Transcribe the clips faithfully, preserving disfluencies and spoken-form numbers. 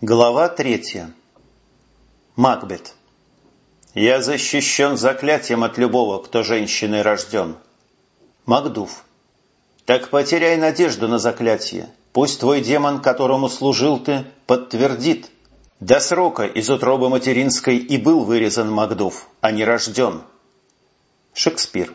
Глава третья. Макбет. «Я защищен заклятием от любого, кто женщиной рожден». Макдув. «Так потеряй надежду на заклятие. Пусть твой демон, которому служил ты, подтвердит. До срока из утробы материнской и был вырезан Макдув, а не рожден». Шекспир.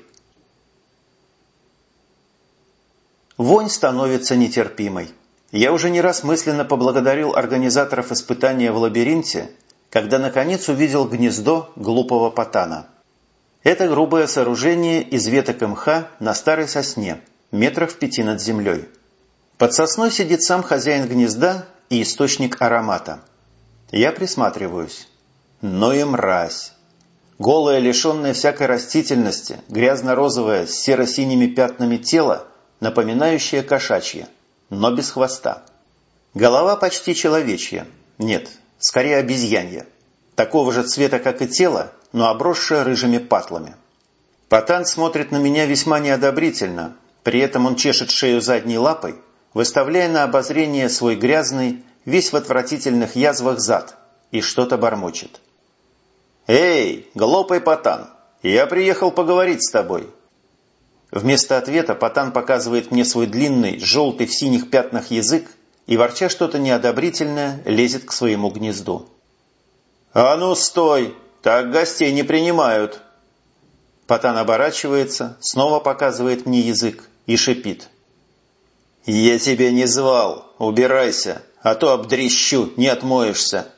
Вонь становится нетерпимой. Я уже не раз мысленно поблагодарил организаторов испытания в лабиринте, когда наконец увидел гнездо глупого потана. Это грубое сооружение из веток мха на старой сосне, метрах в пяти над землей. Под сосной сидит сам хозяин гнезда и источник аромата. Я присматриваюсь. Но и мразь. Голое, лишенное всякой растительности, грязно-розовое с серо-синими пятнами тело, напоминающее кошачье, но без хвоста. Голова почти человечья. Нет, скорее обезьянья. Такого же цвета, как и тело, но обросшая рыжими патлами. Потан смотрит на меня весьма неодобрительно, при этом он чешет шею задней лапой, выставляя на обозрение свой грязный, весь в отвратительных язвах зад, и что-то бормочет. «Эй, глупый потан, я приехал поговорить с тобой». Вместо ответа потан показывает мне свой длинный, желтый в синих пятнах язык и, ворча что-то неодобрительное, лезет к своему гнезду. «А ну стой! Так гостей не принимают!» Потан оборачивается, снова показывает мне язык и шипит. «Я тебя не звал! Убирайся, а то обдрищу, не отмоешься!»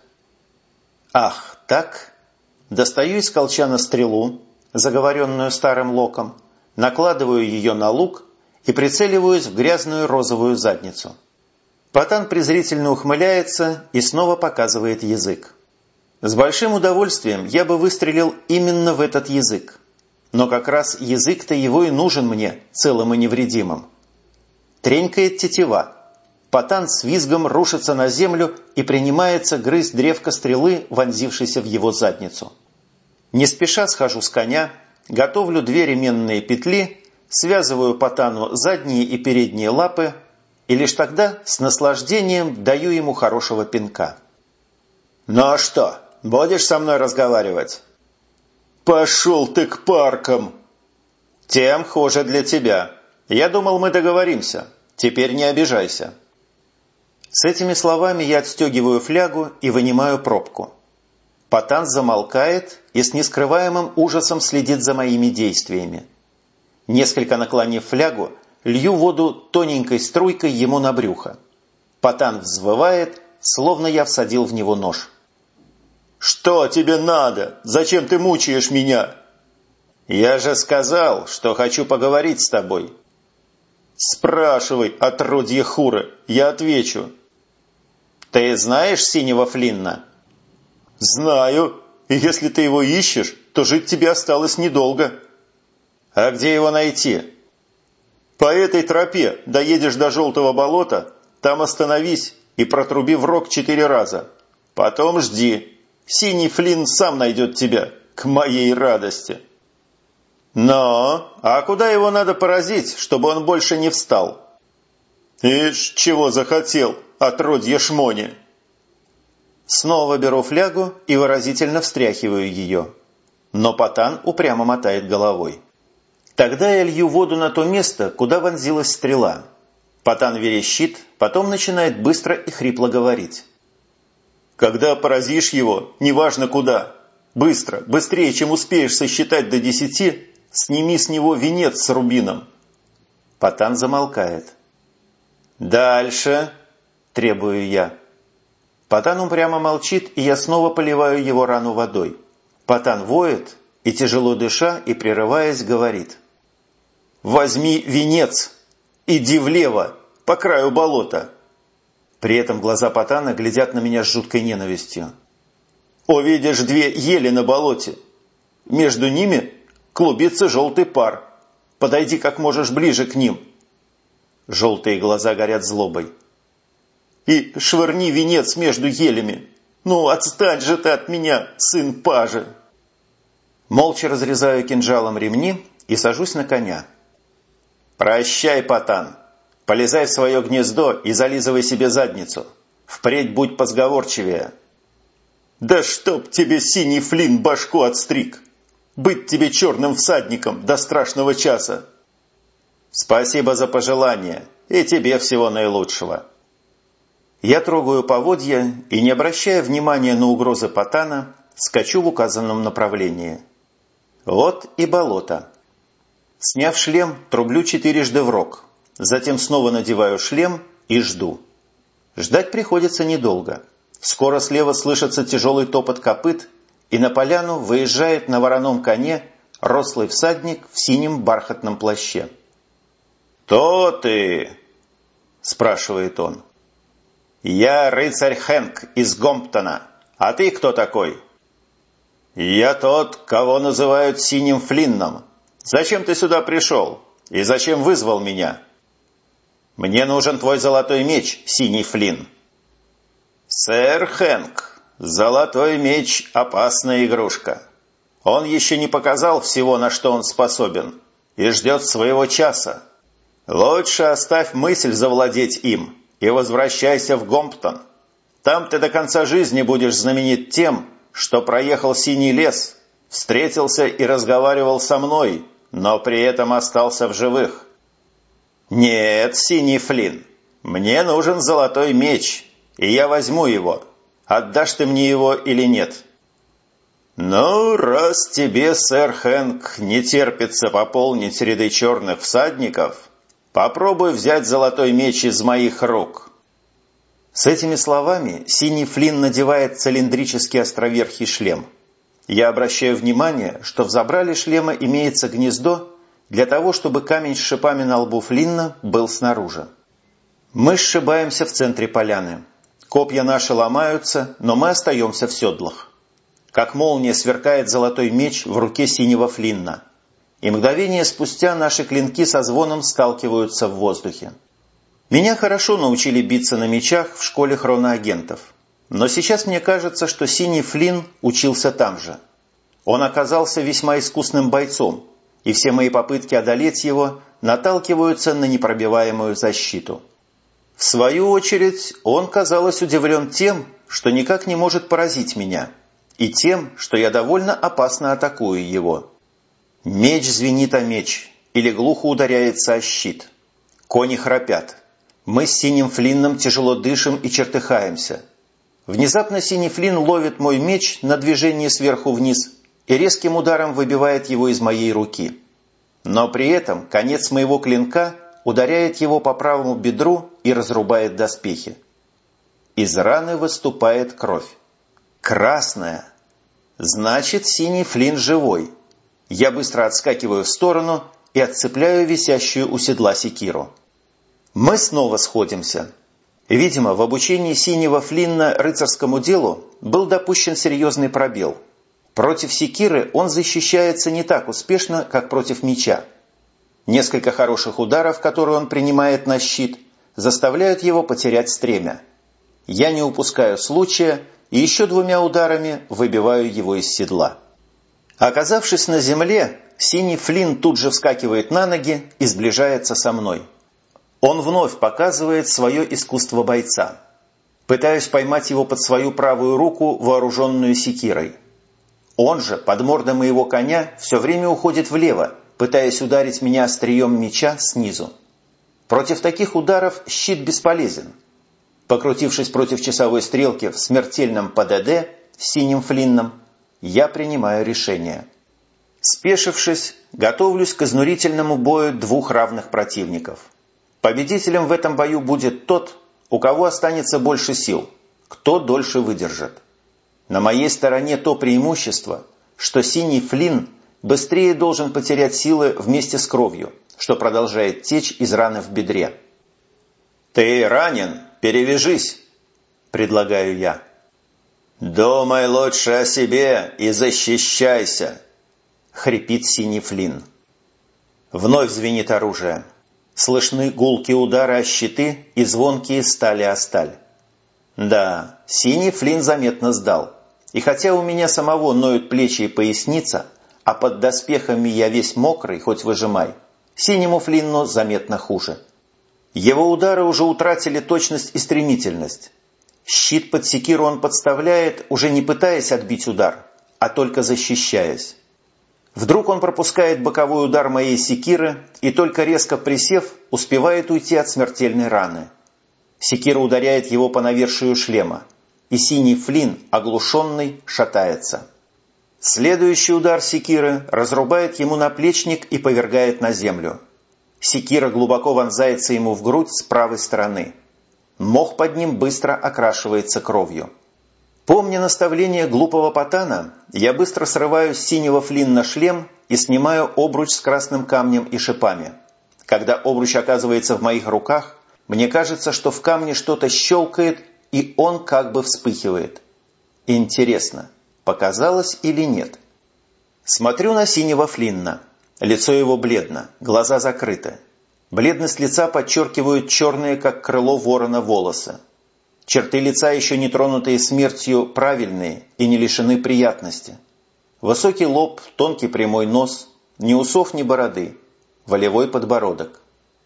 «Ах, так?» Достаю из колчана стрелу, заговоренную старым локом, накладываю ее на лук и прицеливаюсь в грязную розовую задницу. Потан презрительно ухмыляется и снова показывает язык. С большим удовольствием я бы выстрелил именно в этот язык. Но как раз язык-то его и нужен мне, целым и невредимым. Тренькает тетива. Потан с визгом рушится на землю и принимается грызть древко стрелы, вонзившейся в его задницу. Не спеша схожу с коня, готовлю две ременные петли, связываю потану задние и передние лапы и лишь тогда с наслаждением даю ему хорошего пинка. «Ну а что, будешь со мной разговаривать?» «Пошел ты к паркам!» «Тем хуже для тебя. Я думал, мы договоримся. Теперь не обижайся». С этими словами я отстегиваю флягу и вынимаю пробку. Потан замолкает и с нескрываемым ужасом следит за моими действиями. Несколько наклонив флягу, лью воду тоненькой струйкой ему на брюхо. Потан взвывает, словно я всадил в него нож. «Что тебе надо? Зачем ты мучаешь меня?» «Я же сказал, что хочу поговорить с тобой». «Спрашивай, отродье хуры, я отвечу». «Ты знаешь синего Флинна?» «Знаю, и если ты его ищешь, то жить тебе осталось недолго». «А где его найти?» «По этой тропе доедешь до Желтого болота, там остановись и протруби в рог четыре раза. Потом жди. Синий Флинн сам найдет тебя, к моей радости». «Но, а куда его надо поразить, чтобы он больше не встал?» «Ишь, чего захотел, отродье шмони!» Снова беру флягу и выразительно встряхиваю ее. Но потан упрямо мотает головой. Тогда я лью воду на то место, куда вонзилась стрела. Потан верещит, потом начинает быстро и хрипло говорить. «Когда поразишь его, неважно куда, быстро, быстрее, чем успеешь сосчитать до десяти, сними с него венец с рубином». Потан замолкает. «Дальше», – требую я. Потан упрямо молчит, и я снова поливаю его рану водой. Потан воет и, тяжело дыша и прерываясь, говорит. «Возьми венец, иди влево, по краю болота». При этом глаза Потана глядят на меня с жуткой ненавистью. «Увидишь две ели на болоте. Между ними клубится желтый пар. Подойди как можешь ближе к ним». Желтые глаза горят злобой. «И швырни венец между елями. Ну, отстань же ты от меня, сын пажи!» Молча разрезаю кинжалом ремни и сажусь на коня. «Прощай, Потан. Полезай в свое гнездо и зализывай себе задницу. Впредь будь позговорчивее». «Да чтоб тебе синий Флинн башку отстриг! Быть тебе черным всадником до страшного часа!» «Спасибо за пожелание, и тебе всего наилучшего». Я трогаю поводья и, не обращая внимания на угрозы Потана, скачу в указанном направлении. Вот и болото. Сняв шлем, трублю четырежды в рог, затем снова надеваю шлем и жду. Ждать приходится недолго. Скоро слева слышится тяжелый топот копыт, и на поляну выезжает на вороном коне рослый всадник в синем бархатном плаще. «Кто ты?» – спрашивает он. «Я рыцарь Хэнк из Гомптона. А ты кто такой?» «Я тот, кого называют Синим Флинном. Зачем ты сюда пришел? И зачем вызвал меня?» «Мне нужен твой золотой меч, Синий Флинн». «Сэр Хэнк, золотой меч – опасная игрушка. Он еще не показал всего, на что он способен, и ждет своего часа. Лучше оставь мысль завладеть им и возвращайся в Гомптон. Там ты до конца жизни будешь знаменит тем, что проехал Синий лес, встретился и разговаривал со мной, но при этом остался в живых». «Нет, Синий Флинн, мне нужен золотой меч, и я возьму его. Отдашь ты мне его или нет?» «Ну, раз тебе, сэр Хэнк, не терпится пополнить ряды черных всадников, попробуй взять золотой меч из моих рук». С этими словами Синий Флинн надевает цилиндрический островерхий шлем. Я обращаю внимание, что в забрале шлема имеется гнездо для того, чтобы камень с шипами на лбу Флинна был снаружи. Мы сшибаемся в центре поляны. Копья наши ломаются, но мы остаемся в седлах. Как молния сверкает золотой меч в руке Синего Флинна, и мгновение спустя наши клинки со звоном сталкиваются в воздухе. Меня хорошо научили биться на мечах в школе хроноагентов, но сейчас мне кажется, что Синий Флинн учился там же. Он оказался весьма искусным бойцом, и все мои попытки одолеть его наталкиваются на непробиваемую защиту. В свою очередь, он, казалось, удивлен тем, что никак не может поразить меня, и тем, что я довольно опасно атакую его. Меч звенит о меч или глухо ударяется о щит. Кони храпят. Мы с Синим Флинном тяжело дышим и чертыхаемся. Внезапно Синий Флинн ловит мой меч на движение сверху вниз и резким ударом выбивает его из моей руки. Но при этом конец моего клинка ударяет его по правому бедру и разрубает доспехи. Из раны выступает кровь. Красная. Значит, Синий Флинн живой. Я быстро отскакиваю в сторону и отцепляю висящую у седла секиру. Мы снова сходимся. Видимо, в обучении Синего Флинна рыцарскому делу был допущен серьезный пробел. Против секиры он защищается не так успешно, как против меча. Несколько хороших ударов, которые он принимает на щит, заставляют его потерять стремя. Я не упускаю случая и еще двумя ударами выбиваю его из седла. Оказавшись на земле, Синий Флинн тут же вскакивает на ноги и сближается со мной. Он вновь показывает свое искусство бойца. Пытаюсь поймать его под свою правую руку, вооруженную секирой. Он же, под мордой моего коня, все время уходит влево, пытаясь ударить меня острием меча снизу. Против таких ударов щит бесполезен. Покрутившись против часовой стрелки в смертельном ПДД с Синим Флинном, я принимаю решение. Спешившись, готовлюсь к изнурительному бою двух равных противников. Победителем в этом бою будет тот, у кого останется больше сил, кто дольше выдержит. На моей стороне то преимущество, что Синий Флинн быстрее должен потерять силы вместе с кровью, что продолжает течь из раны в бедре. «Ты ранен, перевяжись», – предлагаю я. «Думай лучше о себе и защищайся», – хрипит Синий Флинн. Вновь звенит оружие. Слышны гулкие удары о щиты и звонкие стали о сталь. Да, Синий Флинн заметно сдал. И хотя у меня самого ноют плечи и поясница, а под доспехами я весь мокрый, хоть выжимай, Синему Флинну заметно хуже. Его удары уже утратили точность и стремительность. Щит под секиру он подставляет, уже не пытаясь отбить удар, а только защищаясь. Вдруг он пропускает боковой удар моей секиры и, только резко присев, успевает уйти от смертельной раны. Секира ударяет его по навершию шлема, и синий флин, оглушенный, шатается. Следующий удар секиры разрубает ему наплечник и повергает на землю. Секира глубоко вонзается ему в грудь с правой стороны. Мох под ним быстро окрашивается кровью. Помня наставление глупого Потана, я быстро срываю с синего флинна шлем и снимаю обруч с красным камнем и шипами. Когда обруч оказывается в моих руках, мне кажется, что в камне что-то щелкает, и он как бы вспыхивает. Интересно, показалось или нет? Смотрю на синего флинна. Лицо его бледно, глаза закрыты. Бледность лица подчеркивают черные, как крыло ворона, волосы. Черты лица, еще не тронутые смертью, правильные и не лишены приятности. Высокий лоб, тонкий прямой нос, ни усов, ни бороды, волевой подбородок.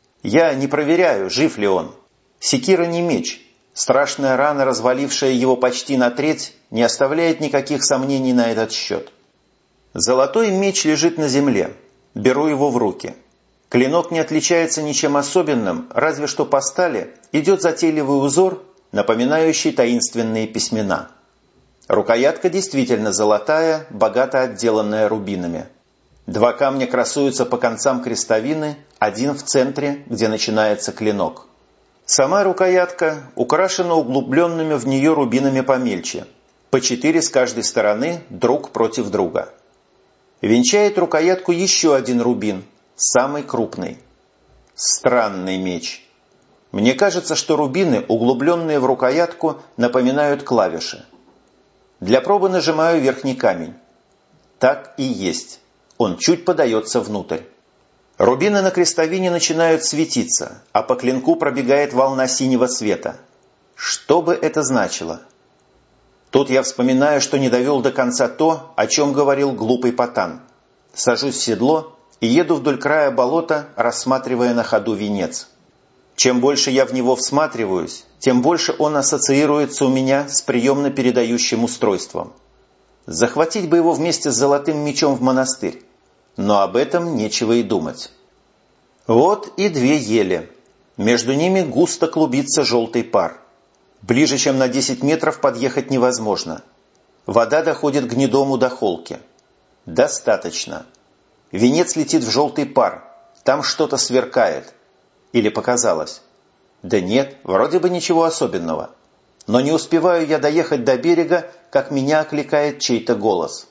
Я не проверяю, жив ли он. Секира не меч. Страшная рана, развалившая его почти на треть, не оставляет никаких сомнений на этот счет. Золотой меч лежит на земле. Беру его в руки. Клинок не отличается ничем особенным, разве что по стали идет затейливый узор, напоминающий таинственные письмена. Рукоятка действительно золотая, богато отделанная рубинами. Два камня красуются по концам крестовины, один в центре, где начинается клинок. Сама рукоятка украшена углубленными в нее рубинами помельче, по четыре с каждой стороны друг против друга. Венчает рукоятку еще один рубин, самый крупный. Странный меч. Мне кажется, что рубины, углубленные в рукоятку, напоминают клавиши. Для пробы нажимаю верхний камень. Так и есть. Он чуть подается внутрь. Рубины на крестовине начинают светиться, а по клинку пробегает волна синего света. Что бы это значило? Тут я вспоминаю, что не довел до конца то, о чем говорил глупый Потан. Сажусь в седло и еду вдоль края болота, рассматривая на ходу венец. Чем больше я в него всматриваюсь, тем больше он ассоциируется у меня с приемно-передающим устройством. Захватить бы его вместе с золотым мечом в монастырь, но об этом нечего и думать. Вот и две ели. Между ними густо клубится желтый пар. Ближе, чем на десять метров, подъехать невозможно. Вода доходит к гнедому до холки. Достаточно. Венец летит в желтый пар. Там что-то сверкает. Или показалось? Да нет, вроде бы ничего особенного. Но не успеваю я доехать до берега, как меня окликает чей-то голос.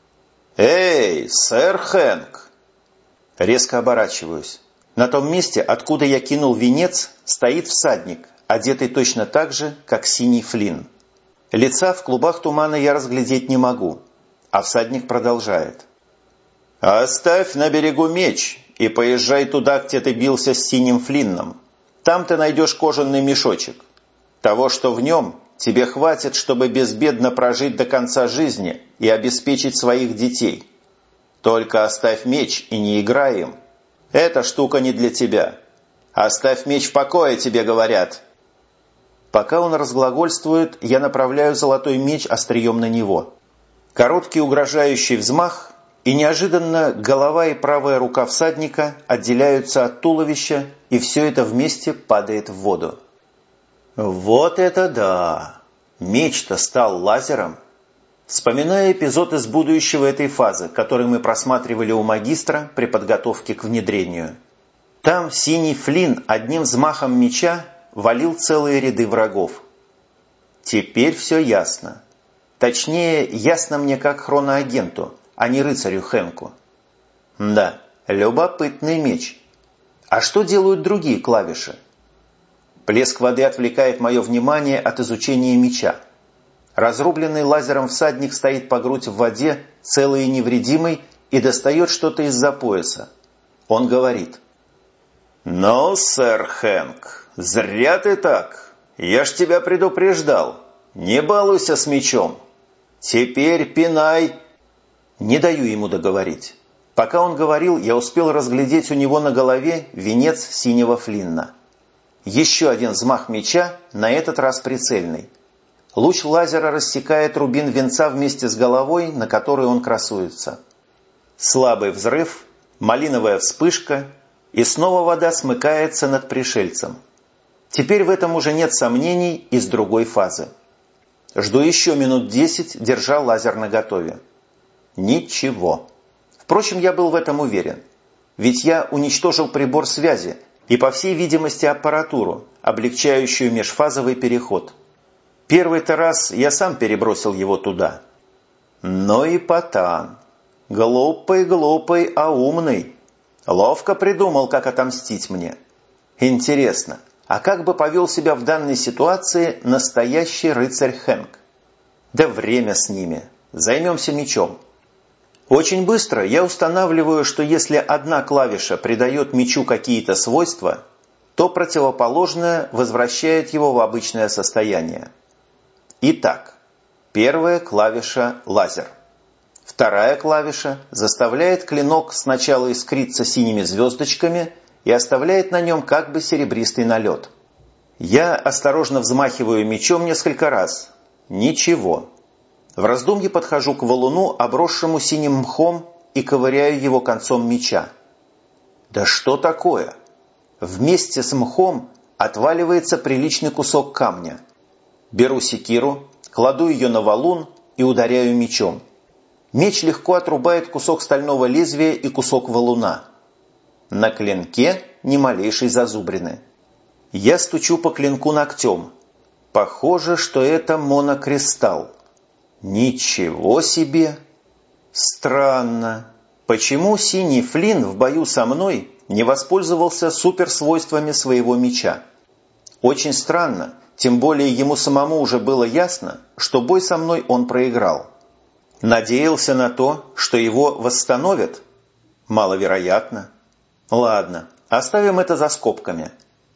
«Эй, сэр Хэнк!» Резко оборачиваюсь. На том месте, откуда я кинул венец, стоит всадник, одетый точно так же, как синий флин. Лица в клубах тумана я разглядеть не могу, а всадник продолжает. «Оставь на берегу меч и поезжай туда, где ты бился с синим флинном. Там ты найдешь кожаный мешочек. Того, что в нем, тебе хватит, чтобы безбедно прожить до конца жизни и обеспечить своих детей. Только оставь меч и не играй им. Эта штука не для тебя. Оставь меч в покое, тебе говорят». Пока он разглагольствует, я направляю золотой меч острием на него. Короткий угрожающий взмах, и неожиданно голова и правая рука всадника отделяются от туловища, и все это вместе падает в воду. Вот это да! Меч-то стал лазером. Вспоминая эпизод из будущего этой фазы, который мы просматривали у магистра при подготовке к внедрению. Там синий флин одним взмахом меча валил целые ряды врагов. Теперь все ясно. Точнее, ясно мне как хроноагенту, а не рыцарю Хэнку. Да, любопытный меч. А что делают другие клавиши? Плеск воды отвлекает мое внимание от изучения меча. Разрубленный лазером всадник стоит по грудь в воде, целый и невредимый, и достает что-то из-за пояса. Он говорит. «Ну, сэр Хэнк, зря ты так. Я ж тебя предупреждал. Не балуйся с мечом. Теперь пинай». Не даю ему договорить. Пока он говорил, я успел разглядеть у него на голове венец синего флинна. Еще один взмах меча, на этот раз прицельный. Луч лазера рассекает рубин венца вместе с головой, на которой он красуется. Слабый взрыв, малиновая вспышка, и снова вода смыкается над пришельцем. Теперь в этом уже нет сомнений из другой фазы. Жду еще минут десять, держа лазер наготове. Ничего. Впрочем, я был в этом уверен. Ведь я уничтожил прибор связи и, по всей видимости, аппаратуру, облегчающую межфазовый переход. Первый-то раз я сам перебросил его туда. Но и Потан. Глупый-глупый, а умный. Ловко придумал, как отомстить мне. Интересно, а как бы повел себя в данной ситуации настоящий рыцарь Хэнк? Да время с ними. Займемся мечом. Очень быстро я устанавливаю, что если одна клавиша придает мечу какие-то свойства, то противоположная возвращает его в обычное состояние. Итак, первая клавиша – лазер. Вторая клавиша заставляет клинок сначала искриться синими звездочками и оставляет на нем как бы серебристый налет. Я осторожно взмахиваю мечом несколько раз. Ничего. В раздумье подхожу к валуну, обросшему синим мхом, и ковыряю его концом меча. Да что такое? Вместе с мхом отваливается приличный кусок камня. Беру секиру, кладу ее на валун и ударяю мечом. Меч легко отрубает кусок стального лезвия и кусок валуна. На клинке ни малейшей зазубрины. Я стучу по клинку ногтем. Похоже, что это монокристалл. Ничего себе! Странно. Почему синий Флинн в бою со мной не воспользовался суперсвойствами своего меча? Очень странно, тем более ему самому уже было ясно, что бой со мной он проиграл. Надеялся на то, что его восстановят? Маловероятно. Ладно, оставим это за скобками.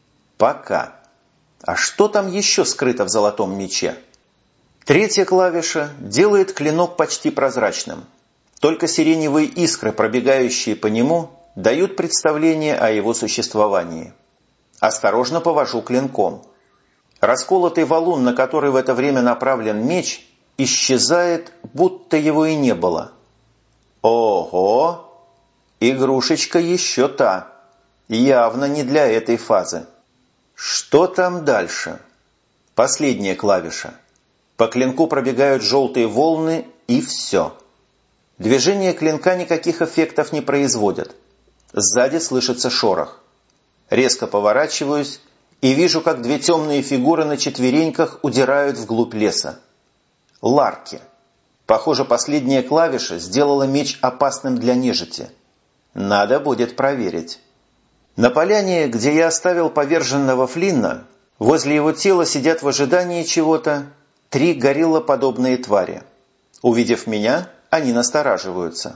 Пока. А что там еще скрыто в золотом мече? Третья клавиша делает клинок почти прозрачным. Только сиреневые искры, пробегающие по нему, дают представление о его существовании. Осторожно повожу клинком. Расколотый валун, на который в это время направлен меч, исчезает, будто его и не было. Ого! Игрушечка еще та. Явно не для этой фазы. Что там дальше? Последняя клавиша. По клинку пробегают желтые волны, и все. Движение клинка никаких эффектов не производят. Сзади слышится шорох. Резко поворачиваюсь и вижу, как две темные фигуры на четвереньках удирают вглубь леса. Ларки. Похоже, последняя клавиша сделала меч опасным для нежити. Надо будет проверить. На поляне, где я оставил поверженного Флинна, возле его тела сидят в ожидании чего-то три гориллоподобные твари. Увидев меня, они настораживаются.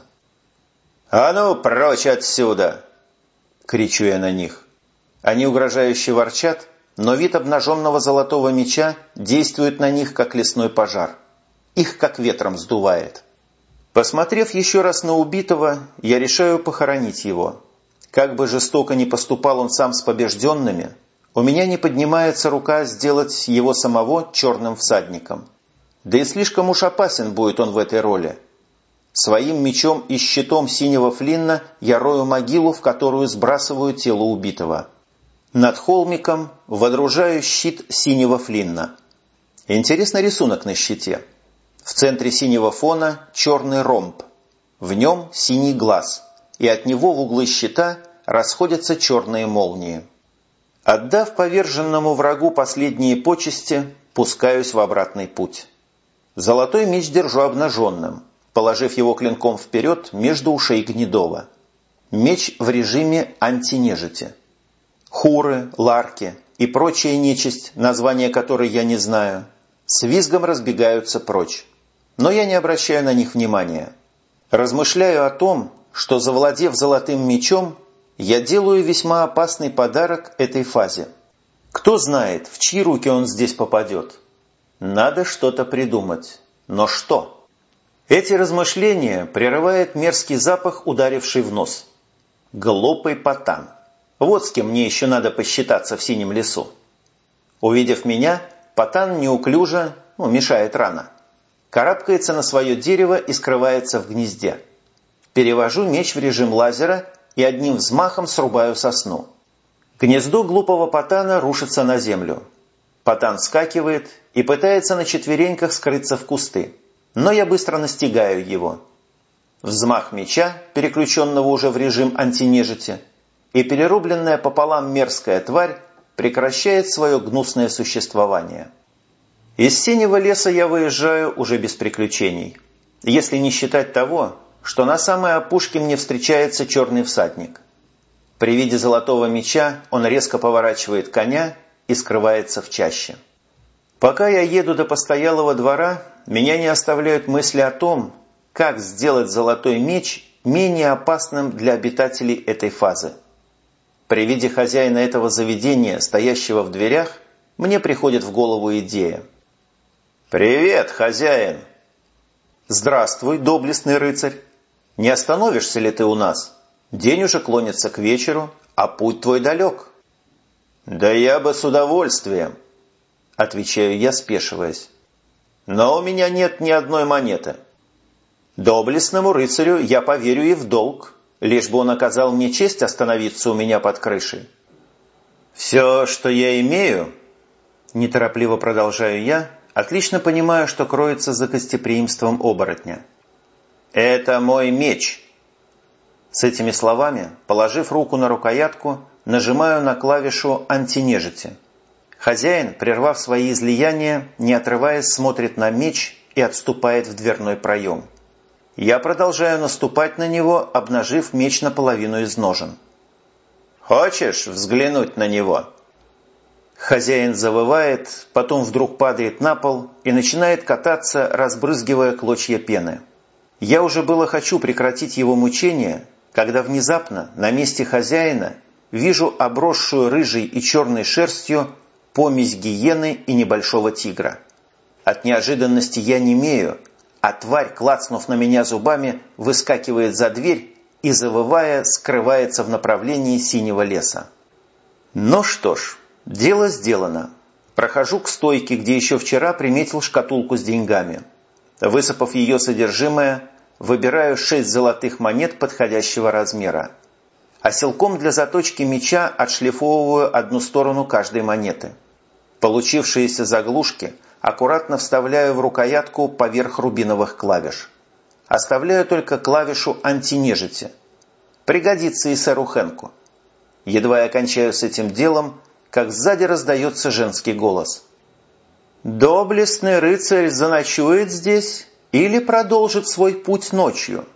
«А ну, прочь отсюда!» – кричу я на них. Они угрожающе ворчат, но вид обнаженного золотого меча действует на них, как лесной пожар. Их как ветром сдувает. Посмотрев еще раз на убитого, я решаю похоронить его. Как бы жестоко ни поступал он сам с побежденными, у меня не поднимается рука сделать его самого черным всадником. Да и слишком уж опасен будет он в этой роли. Своим мечом и щитом синего Флинна я рою могилу, в которую сбрасываю тело убитого. Над холмиком водружаю щит синего Флинна. Интересный рисунок на щите. В центре синего фона черный ромб. В нем синий глаз, и от него в углы щита расходятся черные молнии. Отдав поверженному врагу последние почести, пускаюсь в обратный путь. Золотой меч держу обнаженным, положив его клинком вперед между ушей Гнедова. Меч в режиме антинежити. Хуры, ларки и прочая нечисть, название которой я не знаю, с визгом разбегаются прочь. Но я не обращаю на них внимания. Размышляю о том, что, завладев золотым мечом, я делаю весьма опасный подарок этой фазе. Кто знает, в чьи руки он здесь попадет. Надо что-то придумать. Но что? Эти размышления прерывает мерзкий запах, ударивший в нос. Глупый Потан. Вот с кем мне еще надо посчитаться в синем лесу. Увидев меня, Потан неуклюже, ну, мешает рано, карабкается на свое дерево и скрывается в гнезде. Перевожу меч в режим лазера и одним взмахом срубаю сосну. Гнездо глупого патана рушится на землю. Патан вскакивает и пытается на четвереньках скрыться в кусты, но я быстро настигаю его. Взмах меча, переключенного уже в режим антинежити, и перерубленная пополам мерзкая тварь прекращает свое гнусное существование. Из синего леса я выезжаю уже без приключений, если не считать того, что на самой опушке мне встречается черный всадник. При виде золотого меча он резко поворачивает коня и скрывается в чаще. Пока я еду до постоялого двора, меня не оставляют мысли о том, как сделать золотой меч менее опасным для обитателей этой фазы. При виде хозяина этого заведения, стоящего в дверях, мне приходит в голову идея. «Привет, хозяин!» «Здравствуй, доблестный рыцарь! Не остановишься ли ты у нас? День уже клонится к вечеру, а путь твой далек». «Да я бы с удовольствием», — отвечаю я, спешиваясь. «Но у меня нет ни одной монеты». «Доблестному рыцарю я поверю и в долг, лишь бы он оказал мне честь остановиться у меня под крышей». «Все, что я имею», — неторопливо продолжаю я, отлично понимаю, что кроется за гостеприимством оборотня. «Это мой меч». С этими словами, положив руку на рукоятку, нажимаю на клавишу антинежити. Хозяин, прервав свои излияния, не отрываясь, смотрит на меч и отступает в дверной проем. Я продолжаю наступать на него, обнажив меч наполовину из ножен. «Хочешь взглянуть на него?» Хозяин завывает, потом вдруг падает на пол и начинает кататься, разбрызгивая клочья пены. Я уже было хочу прекратить его мучения, когда внезапно на месте хозяина вижу обросшую рыжей и черной шерстью помесь гиены и небольшого тигра. От неожиданности я немею, а тварь, клацнув на меня зубами, выскакивает за дверь и, завывая, скрывается в направлении синего леса. Ну что ж, дело сделано. Прохожу к стойке, где еще вчера приметил шкатулку с деньгами. Высыпав ее содержимое, выбираю шесть золотых монет подходящего размера. Оселком для заточки меча отшлифовываю одну сторону каждой монеты. Получившиеся заглушки аккуратно вставляю в рукоятку поверх рубиновых клавиш. Оставляю только клавишу антинежити. Пригодится и сэру Хэнку. Едва я кончаю с этим делом, как сзади раздается женский голос. «Доблестный рыцарь заночует здесь или продолжит свой путь ночью?»